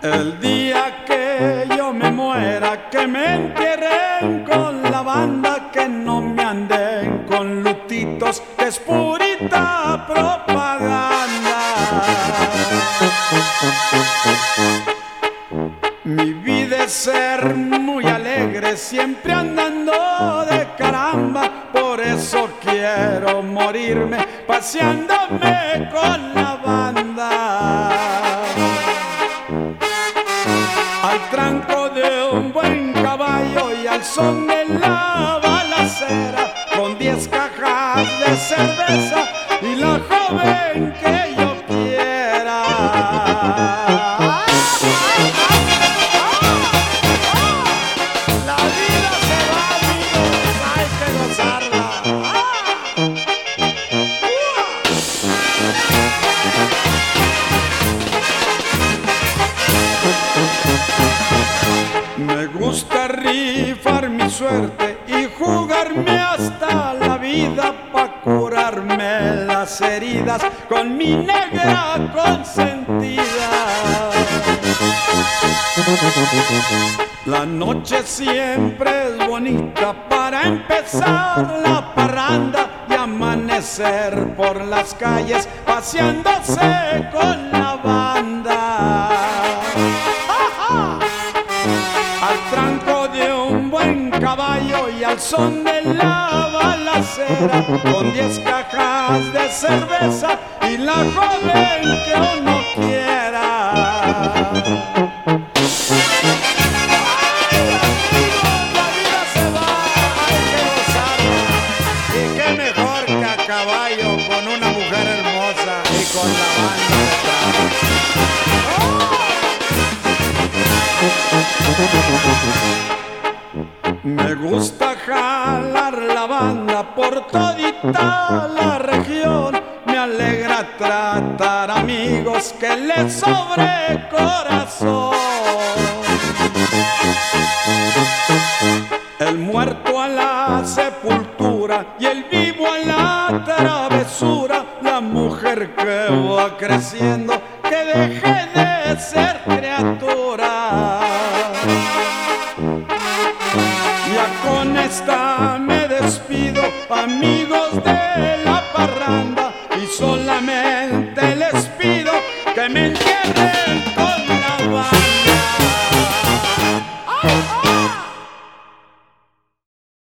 El día que yo me muera, que me entierren con la banda, que no me anden con lutitos, que es purita propaganda. Mi vida es ser muy alegre, siempre andando de caramba, por eso quiero morirme paseándome con la banda. Al tranco de un buen caballo y al son de la balacera, con 10 cajas de cerveza y la joven que yo quiera. La vida se va, amigos, hay que gozarla. Me gusta rifar mi suerte y jugarme hasta la vida pa' curarme las heridas con mi negra consentida. La noche siempre es bonita para empezar la parranda y amanecer por las calles paseándose con la banda. Al tranco de un buen caballo y al son de la balacera, con 10 cajas de cerveza y la joven que uno quiera. La vida se va, hay que gozarla. Y qué mejor que a caballo con una mujer hermosa y con la banda detrás. Me gusta jalar la banda por todita la región. Me alegra tratar amigos que les sobre corazón. El muerto a la sepultura y el vivo a la travesura. La mujer que va creciendo, que deje de ser criatura. Ya con esta me despido, amigos de la parranda, y solamente les pido que me entierren con la banda.